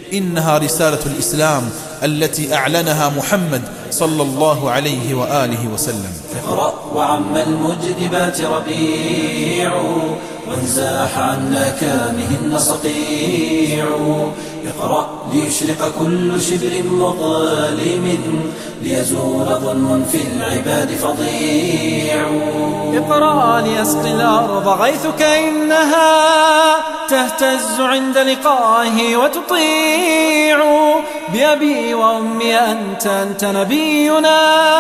إنها رسالة الإسلام التي أعلنها محمد صلى الله عليه وآله وسلم. اقرأ وعم المجدبات ربيع، وانزاح عن أكامهن صقيع. اقرأ ليشرق كل شبر مظلم، ليزول ظلم في العباد فظيع. اقرأ ليسقي الأرض غيثك إنها تهتز عند لقائه وتطيع. بأبي وأمي أنت نبينا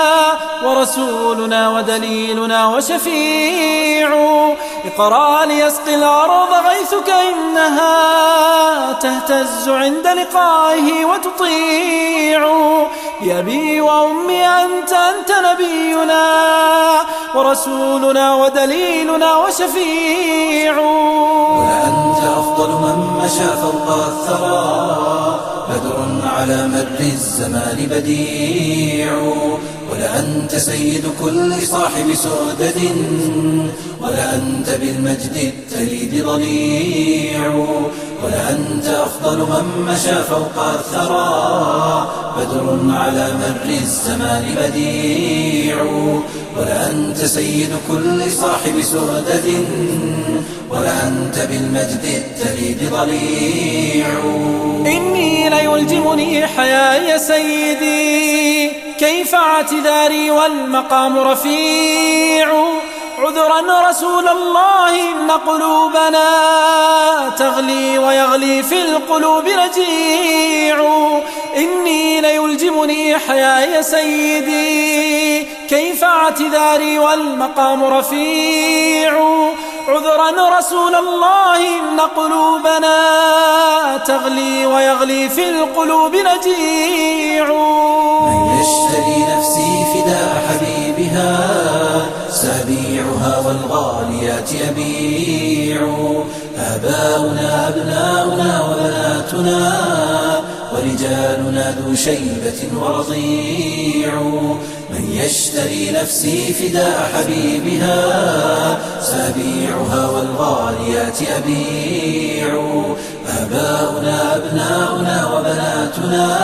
ورسولنا ودليلنا وشفيع. اقرأ ليسقي الأرض غيثك إنها تهتز عند لقائه وتطيع. بأبي وأمي أنت نبينا ورسولنا ودليلنا وشفيع. ولأنت أفضل من مشى فوق الثرى، بدر على مر الزمان بديع. ولأنت سيد كل صاحب سؤدد، ولأنت بالمجد التليد ضليع. ولأنت أفضل من مشى فوق الثرى، بدر على مر الزمان بديع. ولأنت سيد كل صاحب سؤدد، ولأنت بالمجد التليد ضليع. إني ليلجمني حياي سيدي، كيف اعتذاري والمقام رفيع. عذرا رسول الله إن قلوبنا تغلي ويغلي في القلوب رجيع. إني ليلجمني حياي سيدي، كيف اعتذاري والمقام رفيع. عذرا رسول الله إن قلوبنا تغلي ويغلي في القلوب رجيع. من يشتري نفسي فداء حبيبها، سأبيعها والغاليات يبيع. آباؤنا أبناؤنا وبناتنا، ورجالنا ذو شيبة ورضيع. من يشتري نفسي فداء حبيبها، سأبيعها والغاليات أبيع. آباؤنا أبناؤنا وبناتنا،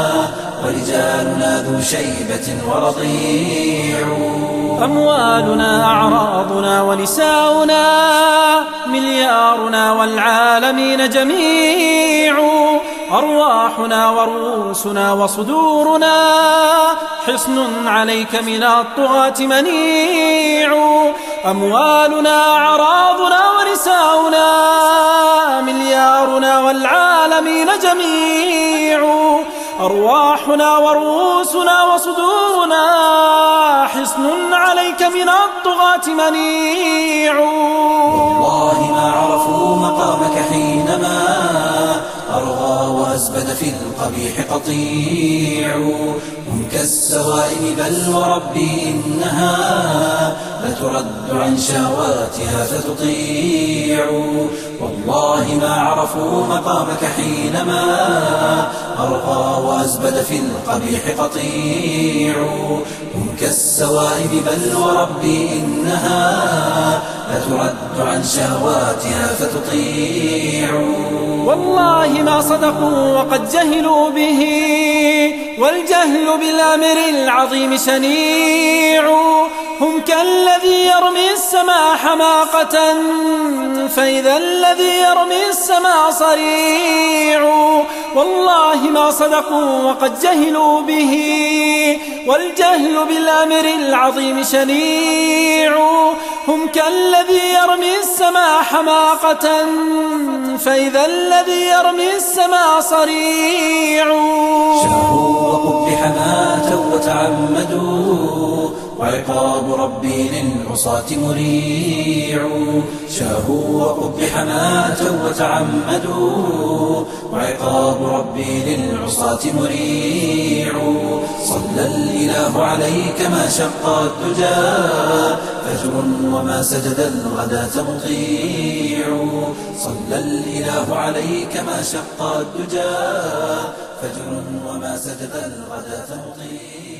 ورجالنا ذو شيبة ورضيع. أموالنا أعراضنا ونساؤنا، مليارنا والعالمين جميع. أرواحنا ورؤوسنا وصدورنا، حصن عليك من الطغاة منيع. أموالنا أعراضنا ونساؤنا، مليارنا والعالمين جميع. أرواحنا ورؤوسنا وصدورنا، حصن عليك من الطغاة منيع. والله ما عرفوا مقامك حينما أرغى وأزبد في القبيح قطيع. هم كالسوائم بل وربي إنها لترد عن شهواتها فتطيع. والله ما عرفوا مقامك حينما أرغى وأزبد في القبيح قطيع. هم كالسوائم بل وربي إنها لترد عن شهواتها فتطيع. والله ما صدقوا وقد جهلوا به، والجهل بالأمر العظيم شنيع. هم كالذي يرمي السماء حماقة، فإذا الذي يرمي السماء صريع. والله ما صدقوا وقد جهلوا به، والجهل بالأمر العظيم شنيع. هم كالذي يرمي السماء حماقة، فإذا الذي يرمي السماء صريع. شهوا وقبح ماتوا وتعمدوا، وعقاب ربي للعصاة مريع. شاهوا وقبح ماتوا وتعمدوا، وعقاب ربي للعصاة مريع. صلى الإله عليك ما شق الدجى، فجر وما سجد الغداة مطيع. صلى الإله عليك ما شق الدجى، فجر وما سجد الغداة مطيع.